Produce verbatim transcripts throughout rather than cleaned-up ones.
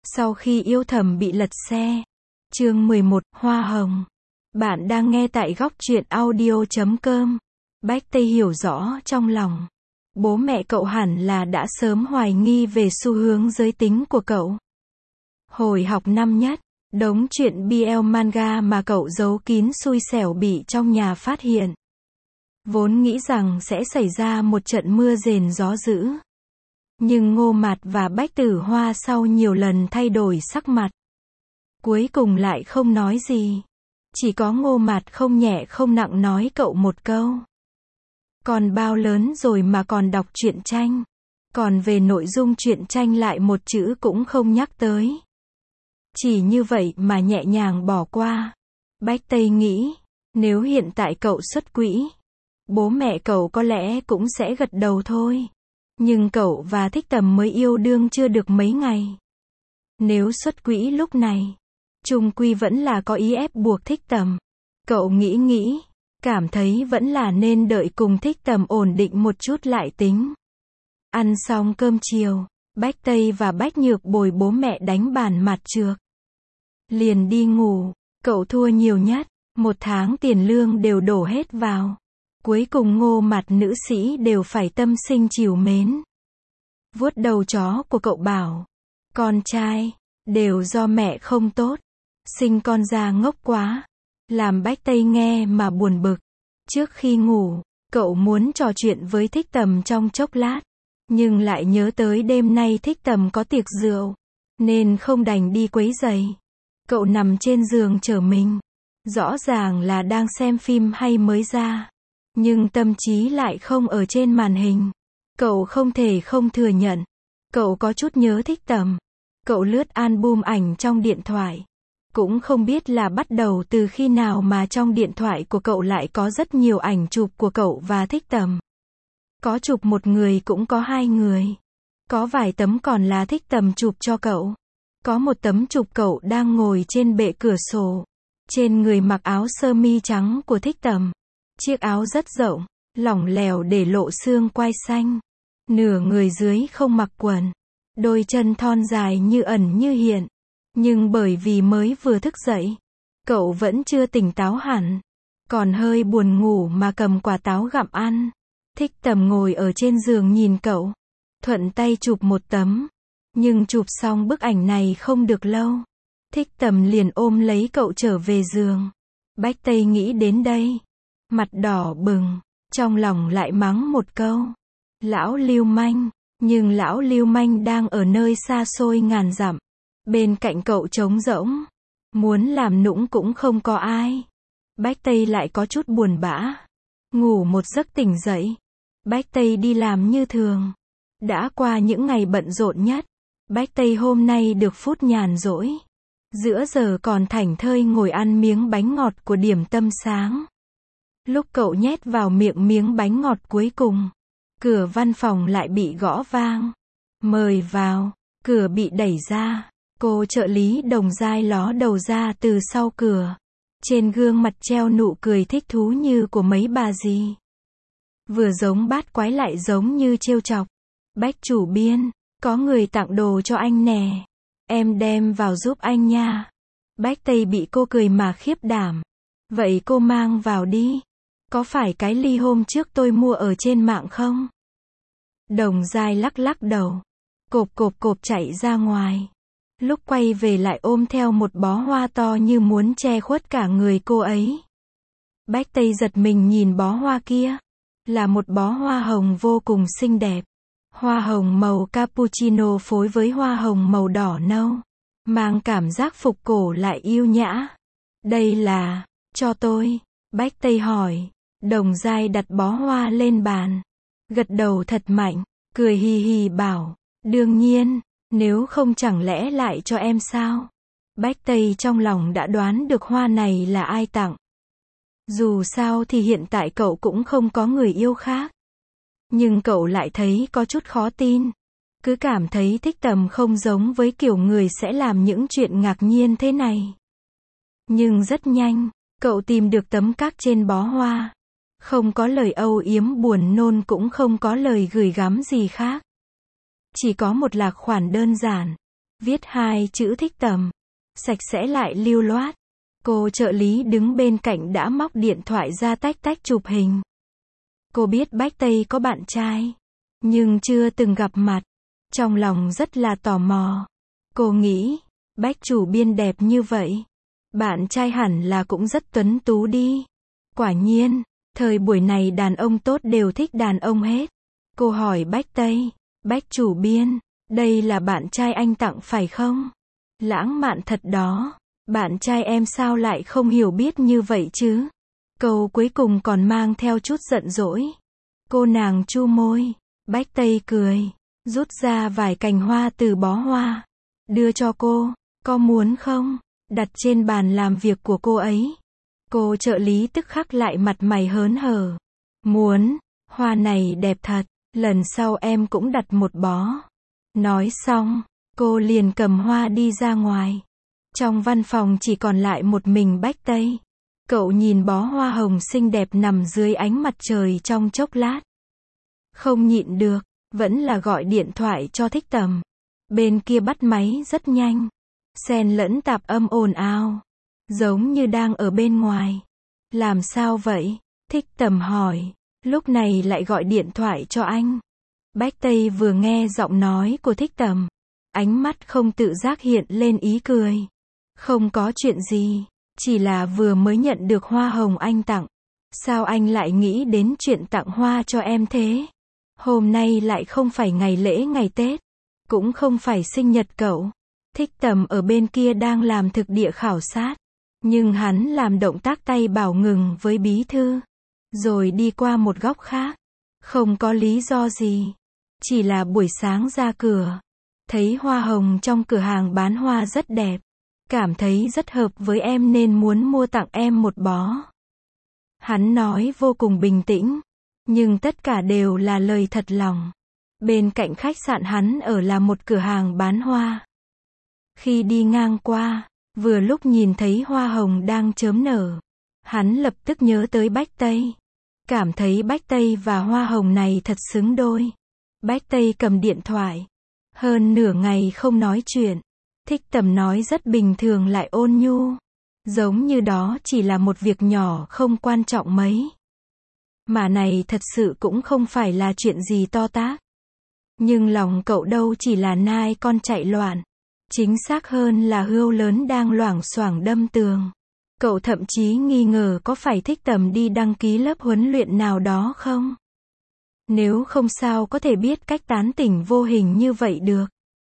Sau khi yêu thầm bị lật xe. Chương mười một, Hoa hồng. Bạn đang nghe tại góc truyện audio chấm com. Bách Tây hiểu rõ trong lòng. Bố mẹ cậu hẳn là đã sớm hoài nghi về xu hướng giới tính của cậu. Hồi học năm nhất, đống chuyện bê lờ manga mà cậu giấu kín xui xẻo bị trong nhà phát hiện. Vốn nghĩ rằng sẽ xảy ra một trận mưa rền gió dữ. Nhưng Ngô Mạt và Bách Tử Hoa sau nhiều lần thay đổi sắc mặt, cuối cùng lại không nói gì. Chỉ có Ngô Mạt không nhẹ không nặng nói cậu một câu. Còn bao lớn rồi mà còn đọc truyện tranh. Còn về nội dung truyện tranh lại một chữ cũng không nhắc tới. Chỉ như vậy mà nhẹ nhàng bỏ qua. Bách Tây nghĩ, nếu hiện tại cậu xuất quỹ, bố mẹ cậu có lẽ cũng sẽ gật đầu thôi. Nhưng cậu và Thích Tầm mới yêu đương chưa được mấy ngày. Nếu xuất quỹ lúc này, chung quy vẫn là có ý ép buộc Thích Tầm. Cậu nghĩ nghĩ, cảm thấy vẫn là nên đợi cùng Thích Tầm ổn định một chút lại tính. Ăn xong cơm chiều, Bách Tây và Bách Nhược bồi bố mẹ đánh bàn mặt trược. Liền đi ngủ, cậu thua nhiều nhất, một tháng tiền lương đều đổ hết vào. Cuối cùng Ngô Mạt nữ sĩ đều phải tâm sinh trìu mến. Vuốt đầu chó của cậu bảo, con trai, đều do mẹ không tốt, sinh con ra ngốc quá. Làm Bách Tây nghe mà buồn bực. Trước khi ngủ, cậu muốn trò chuyện với Thích Tầm trong chốc lát, nhưng lại nhớ tới đêm nay Thích Tầm có tiệc rượu, nên không đành đi quấy rầy. Cậu nằm trên giường chờ mình, rõ ràng là đang xem phim hay mới ra, nhưng tâm trí lại không ở trên màn hình. Cậu không thể không thừa nhận, cậu có chút nhớ Thích Tầm. Cậu lướt album ảnh trong điện thoại. Cũng không biết là bắt đầu từ khi nào mà trong điện thoại của cậu lại có rất nhiều ảnh chụp của cậu và Thích Tầm. Có chụp một người cũng có hai người. Có vài tấm còn là Thích Tầm chụp cho cậu. Có một tấm chụp cậu đang ngồi trên bệ cửa sổ. Trên người mặc áo sơ mi trắng của Thích Tầm. Chiếc áo rất rộng, lỏng lẻo để lộ xương quai xanh. Nửa người dưới không mặc quần. Đôi chân thon dài như ẩn như hiện. Nhưng bởi vì mới vừa thức dậy, cậu vẫn chưa tỉnh táo hẳn. Còn hơi buồn ngủ mà cầm quả táo gặm ăn. Thích Tầm ngồi ở trên giường nhìn cậu. Thuận tay chụp một tấm. Nhưng chụp xong bức ảnh này không được lâu. Thích Tầm liền ôm lấy cậu trở về giường. Bách Tây nghĩ đến đây. Mặt đỏ bừng. Trong lòng lại mắng một câu. Lão lưu manh. Nhưng lão lưu manh đang ở nơi xa xôi ngàn dặm. Bên cạnh cậu trống rỗng. Muốn làm nũng cũng không có ai. Bách Tây lại có chút buồn bã. Ngủ một giấc tỉnh dậy. Bách Tây đi làm như thường. Đã qua những ngày bận rộn nhất. Bách Tây hôm nay được phút nhàn rỗi. Giữa giờ còn thảnh thơi ngồi ăn miếng bánh ngọt của điểm tâm sáng. Lúc cậu nhét vào miệng miếng bánh ngọt cuối cùng, cửa văn phòng lại bị gõ vang. Mời vào. Cửa bị đẩy ra. Cô trợ lý Đồng Giai ló đầu ra từ sau cửa. Trên gương mặt treo nụ cười thích thú như của mấy bà dì. Vừa giống bát quái lại giống như trêu chọc. Bách chủ biên, có người tặng đồ cho anh nè. Em đem vào giúp anh nha. Bách Tây bị cô cười mà khiếp đảm. Vậy cô mang vào đi. Có phải cái ly hôm trước tôi mua ở trên mạng không? Đồng Giai lắc lắc đầu. Cộp cộp cộp chạy ra ngoài. Lúc quay về lại ôm theo một bó hoa to như muốn che khuất cả người cô ấy. Bách Tây giật mình nhìn bó hoa kia. Là một bó hoa hồng vô cùng xinh đẹp. Hoa hồng màu cappuccino phối với hoa hồng màu đỏ nâu. Mang cảm giác phục cổ lại yêu nhã. Đây là, cho tôi. Bách Tây hỏi. Đồng Giai đặt bó hoa lên bàn. Gật đầu thật mạnh. Cười hì hì bảo. Đương nhiên. Nếu không chẳng lẽ lại cho em sao? Bách Tây trong lòng đã đoán được hoa này là ai tặng. Dù sao thì hiện tại cậu cũng không có người yêu khác. Nhưng cậu lại thấy có chút khó tin. Cứ cảm thấy Thích Tầm không giống với kiểu người sẽ làm những chuyện ngạc nhiên thế này. Nhưng rất nhanh, cậu tìm được tấm các trên bó hoa. Không có lời âu yếm buồn nôn cũng không có lời gửi gắm gì khác. Chỉ có một lạc khoản đơn giản. viết hai chữ thích tầm. Sạch sẽ lại lưu loát. Cô trợ lý đứng bên cạnh đã móc điện thoại ra tách tách chụp hình. Cô biết Bách Tây có bạn trai, nhưng chưa từng gặp mặt. Trong lòng rất là tò mò. Cô nghĩ, Bách chủ biên đẹp như vậy, bạn trai hẳn là cũng rất tuấn tú đi. Quả nhiên, thời buổi này đàn ông tốt đều thích đàn ông hết. Cô hỏi Bách Tây, Bách chủ biên, đây là bạn trai anh tặng phải không? Lãng mạn thật đó. Bạn trai em sao lại không hiểu biết như vậy chứ? Câu cuối cùng còn mang theo chút giận dỗi. Cô nàng chu môi. Bách Tây cười, rút ra vài cành hoa từ bó hoa, đưa cho cô. Có muốn không? Đặt trên bàn làm việc của cô ấy. Cô trợ lý tức khắc lại mặt mày hớn hở. Muốn, hoa này đẹp thật, lần sau em cũng đặt một bó. Nói xong, cô liền cầm hoa đi ra ngoài. Trong văn phòng chỉ còn lại một mình Bách Tây. Cậu nhìn bó hoa hồng xinh đẹp nằm dưới ánh mặt trời trong chốc lát. Không nhịn được, vẫn là gọi điện thoại cho Thích Tầm. Bên kia bắt máy rất nhanh. Xen lẫn tạp âm ồn ào. Giống như đang ở bên ngoài. Làm sao vậy? Thích Tầm hỏi. Lúc này lại gọi điện thoại cho anh. Bách Tây vừa nghe giọng nói của Thích Tầm. Ánh mắt không tự giác hiện lên ý cười. Không có chuyện gì. Chỉ là vừa mới nhận được hoa hồng anh tặng. Sao anh lại nghĩ đến chuyện tặng hoa cho em thế? Hôm nay lại không phải ngày lễ ngày Tết. Cũng không phải sinh nhật cậu. Thích Tầm ở bên kia đang làm thực địa khảo sát. Nhưng hắn làm động tác tay bảo ngừng với bí thư. Rồi đi qua một góc khác. Không có lý do gì. Chỉ là buổi sáng ra cửa. Thấy hoa hồng trong cửa hàng bán hoa rất đẹp. Cảm thấy rất hợp với em nên muốn mua tặng em một bó. Hắn nói vô cùng bình tĩnh. Nhưng tất cả đều là lời thật lòng. Bên cạnh khách sạn hắn ở là một cửa hàng bán hoa. Khi đi ngang qua, vừa lúc nhìn thấy hoa hồng đang chớm nở. Hắn lập tức nhớ tới Bách Tây. Cảm thấy Bách Tây và hoa hồng này thật xứng đôi. Bách Tây cầm điện thoại. Hơn nửa ngày không nói chuyện. Thích Tầm nói rất bình thường lại ôn nhu. Giống như đó chỉ là một việc nhỏ không quan trọng mấy. Mà này thật sự cũng không phải là chuyện gì to tát. Nhưng lòng cậu đâu chỉ là nai con chạy loạn. Chính xác hơn là hươu lớn đang loảng xoảng đâm tường. Cậu thậm chí nghi ngờ có phải Thích Tầm đi đăng ký lớp huấn luyện nào đó không? Nếu không sao có thể biết cách tán tỉnh vô hình như vậy được.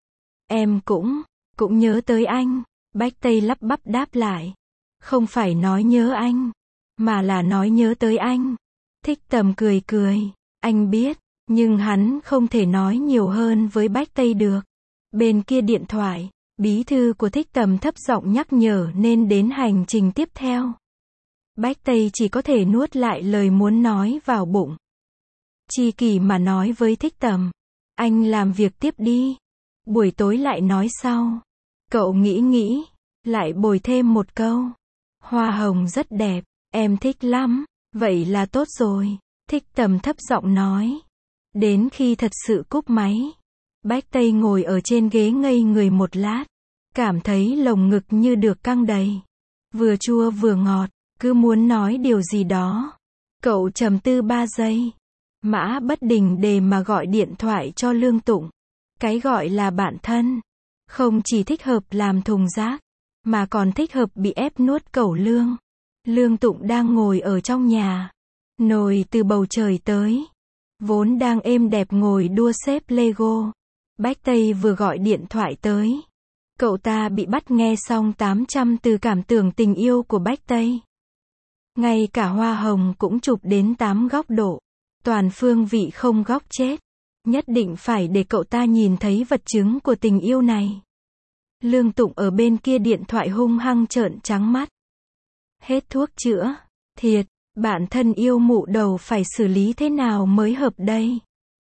Em cũng, cũng nhớ tới anh. Bách Tây lắp bắp đáp lại. Không phải nói nhớ anh, mà là nói nhớ tới anh. Thích Tầm cười cười. Anh biết, nhưng hắn không thể nói nhiều hơn với Bách Tây được. Bên kia điện thoại, bí thư của Thích Tầm thấp giọng nhắc nhở nên đến hành trình tiếp theo. Bách Tây chỉ có thể nuốt lại lời muốn nói vào bụng. Chi kỷ mà nói với Thích Tầm. Anh làm việc tiếp đi. Buổi tối lại nói sau. Cậu nghĩ nghĩ, lại bồi thêm một câu. Hoa hồng rất đẹp, em thích lắm. Vậy là tốt rồi. Thích Tầm thấp giọng nói. Đến khi thật sự cúp máy. Bách Tây ngồi ở trên ghế ngây người một lát. Cảm thấy lồng ngực như được căng đầy. Vừa chua vừa ngọt, cứ muốn nói điều gì đó. Cậu trầm tư ba giây. Mã bất đình để mà gọi điện thoại cho Lương Tụng. Cái gọi là bạn thân. Không chỉ thích hợp làm thùng rác, mà còn thích hợp bị ép nuốt cẩu lương. Lương Tụng đang ngồi ở trong nhà. Nồi từ bầu trời tới. Vốn đang êm đẹp ngồi đua xếp Lego. Bách Tây vừa gọi điện thoại tới. Cậu ta bị bắt nghe xong tám trăm từ cảm tưởng tình yêu của Bách Tây. Ngay cả hoa hồng cũng chụp đến tám góc độ. Toàn phương vị không góc chết. Nhất định phải để cậu ta nhìn thấy vật chứng của tình yêu này. Lương Tụng ở bên kia điện thoại hung hăng trợn trắng mắt. Hết thuốc chữa. Thiệt, bạn thân yêu mụ đầu phải xử lý thế nào mới hợp đây?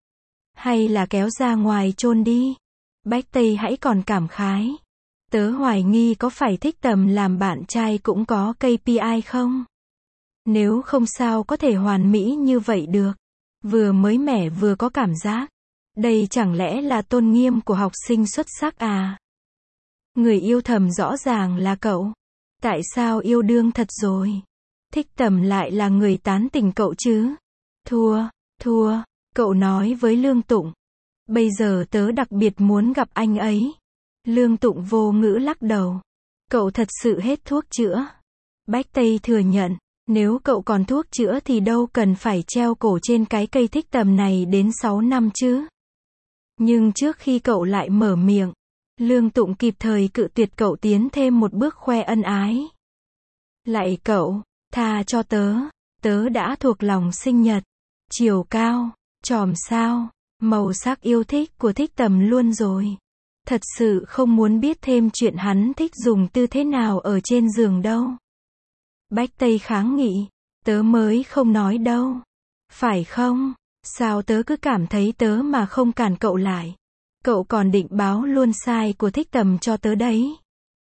Hay là kéo ra ngoài chôn đi? Bách Tây hãy còn cảm khái. Tớ hoài nghi có phải Thích Tầm làm bạn trai cũng có ca pê i không? Nếu không sao có thể hoàn mỹ như vậy được. Vừa mới mẻ vừa có cảm giác. Đây chẳng lẽ là tôn nghiêm của học sinh xuất sắc à? Người yêu thầm rõ ràng là cậu. Tại sao yêu đương thật rồi? Thích tầm lại là người tán tỉnh cậu chứ? Thua, thua, cậu nói với Lương Tụng. Bây giờ tớ đặc biệt muốn gặp anh ấy. Lương Tụng vô ngữ lắc đầu. Cậu thật sự hết thuốc chữa. Bách Tây thừa nhận, nếu cậu còn thuốc chữa thì đâu cần phải treo cổ trên cái cây thích tầm này đến sáu năm chứ. Nhưng trước khi cậu lại mở miệng, Lương Tụng kịp thời cự tuyệt cậu tiến thêm một bước khoe ân ái. Lạy cậu, tha cho tớ, tớ đã thuộc lòng sinh nhật, chiều cao, chòm sao, màu sắc yêu thích của thích tầm luôn rồi. Thật sự không muốn biết thêm chuyện hắn thích dùng tư thế nào ở trên giường đâu. Bách Tây kháng nghị, tớ mới không nói đâu. Phải không? Sao tớ cứ cảm thấy tớ mà không cản cậu lại. Cậu còn định báo luôn sai của thích tầm cho tớ đấy.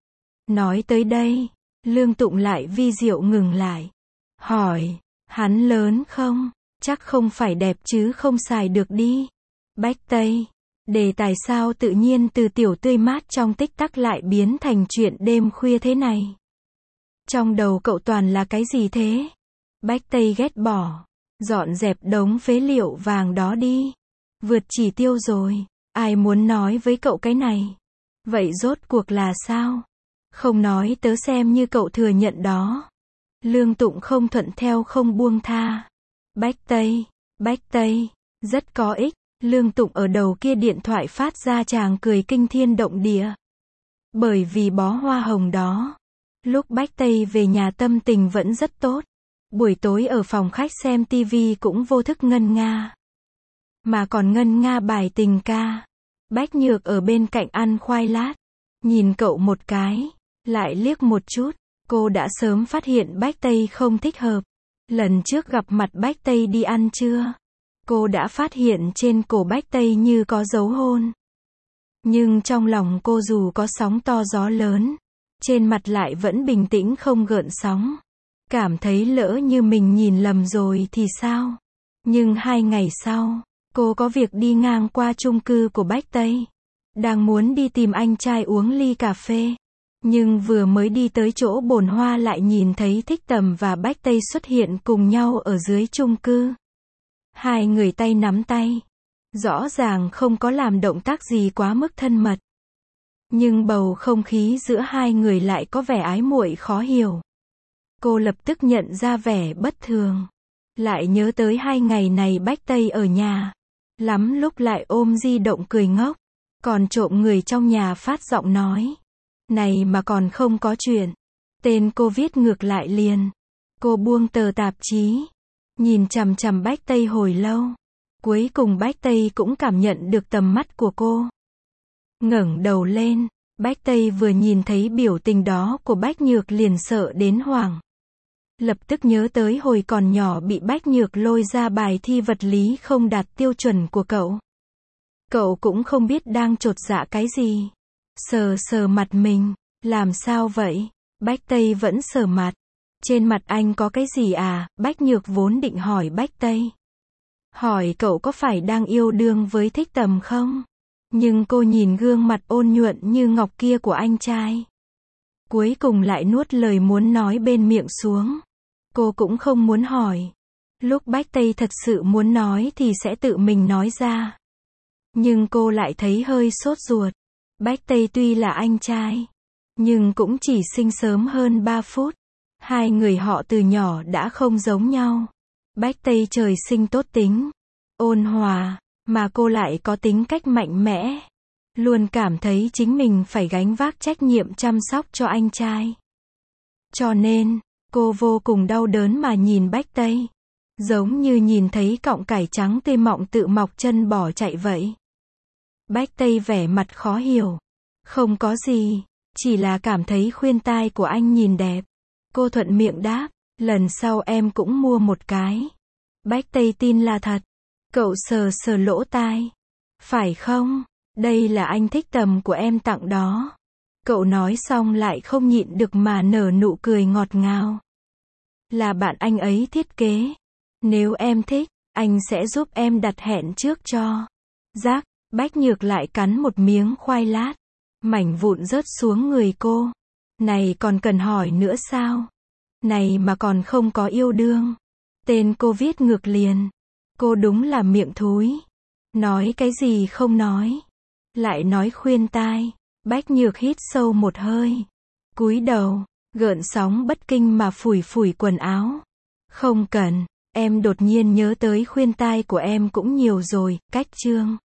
Nói tới đây, Lương Tụng lại vi diệu ngừng lại. Hỏi, hắn lớn không? Chắc không phải đẹp chứ không xài được đi. Bách Tây, đề tài sao tự nhiên từ tiểu tươi mát trong tích tắc lại biến thành chuyện đêm khuya thế này. Trong đầu cậu toàn là cái gì thế? Bách Tây ghét bỏ. Dọn dẹp đống phế liệu vàng đó đi. Vượt chỉ tiêu rồi. Ai muốn nói với cậu cái này? Vậy rốt cuộc là sao? Không nói tớ xem như cậu thừa nhận đó. Lương Tụng không thuận theo không buông tha. Bách Tây, Bách Tây, rất có ích. Lương Tụng ở đầu kia điện thoại phát ra tràng cười kinh thiên động địa. Bởi vì bó hoa hồng đó. Lúc Bách Tây về nhà tâm tình vẫn rất tốt. Buổi tối ở phòng khách xem tivi cũng vô thức ngân nga. Mà còn ngân nga bài tình ca. Bách Nhược ở bên cạnh ăn khoai lát. Nhìn cậu một cái. Lại liếc một chút. Cô đã sớm phát hiện Bách Tây không thích hợp. Lần trước gặp mặt Bách Tây đi ăn trưa. Cô đã phát hiện trên cổ Bách Tây như có dấu hôn. Nhưng trong lòng cô dù có sóng to gió lớn. Trên mặt lại vẫn bình tĩnh không gợn sóng. Cảm thấy lỡ như mình nhìn lầm rồi thì sao? Nhưng hai ngày sau, cô có việc đi ngang qua chung cư của Bách Tây. Đang muốn đi tìm anh trai uống ly cà phê. Nhưng vừa mới đi tới chỗ bồn hoa lại nhìn thấy Thích Tầm và Bách Tây xuất hiện cùng nhau ở dưới chung cư. Hai người tay nắm tay. Rõ ràng không có làm động tác gì quá mức thân mật. Nhưng bầu không khí giữa hai người lại có vẻ ái muội khó hiểu. Cô lập tức nhận ra vẻ bất thường. Lại nhớ tới hai ngày này Bách Tây ở nhà. Lắm lúc lại ôm di động cười ngốc. Còn trộm người trong nhà phát giọng nói. Này mà còn không có chuyện. Tên cô viết ngược lại liền. Cô buông tờ tạp chí. Nhìn chằm chằm Bách Tây hồi lâu. Cuối cùng Bách Tây cũng cảm nhận được tầm mắt của cô. Ngẩng đầu lên. Bách Tây vừa nhìn thấy biểu tình đó của Bách Nhược liền sợ đến hoảng. Lập tức nhớ tới hồi còn nhỏ bị Bách Nhược lôi ra bài thi vật lý không đạt tiêu chuẩn của cậu. Cậu cũng không biết đang chột dạ cái gì. Sờ sờ mặt mình. Làm sao vậy? Bách Tây vẫn sờ mặt. Trên mặt anh có cái gì à? Bách Nhược vốn định hỏi Bách Tây. Hỏi cậu có phải đang yêu đương với Thích Tầm không? Nhưng cô nhìn gương mặt ôn nhuận như ngọc kia của anh trai. Cuối cùng lại nuốt lời muốn nói bên miệng xuống. Cô cũng không muốn hỏi. Lúc Bách Tây thật sự muốn nói thì sẽ tự mình nói ra. Nhưng cô lại thấy hơi sốt ruột. Bách Tây tuy là anh trai, nhưng cũng chỉ sinh sớm hơn ba phút. Hai người họ từ nhỏ đã không giống nhau. Bách Tây trời sinh tốt tính, ôn hòa, mà cô lại có tính cách mạnh mẽ. Luôn cảm thấy chính mình phải gánh vác trách nhiệm chăm sóc cho anh trai. Cho nên, cô vô cùng đau đớn mà nhìn Bách Tây. Giống như nhìn thấy cọng cải trắng tươi mọng tự mọc chân bỏ chạy vậy. Bách Tây vẻ mặt khó hiểu. Không có gì, chỉ là cảm thấy khuyên tai của anh nhìn đẹp. Cô thuận miệng đáp, lần sau em cũng mua một cái. Bách Tây tin là thật. Cậu sờ sờ lỗ tai. Phải không? Đây là anh Thích Tầm của em tặng đó. Cậu nói xong lại không nhịn được mà nở nụ cười ngọt ngào. Là bạn anh ấy thiết kế. Nếu em thích, anh sẽ giúp em đặt hẹn trước cho. Rác, Bách Nhược lại cắn một miếng khoai lát. Mảnh vụn rớt xuống người cô. Này còn cần hỏi nữa sao? Này mà còn không có yêu đương. Tên cô viết ngược liền. Cô đúng là miệng thúi. Nói cái gì không nói. Lại nói khuyên tai. Bách Nhược hít sâu một hơi. Cúi đầu, gợn sóng bất kinh mà phủi phủi quần áo. Không cần, em đột nhiên nhớ tới khuyên tai của em cũng nhiều rồi, cách chương.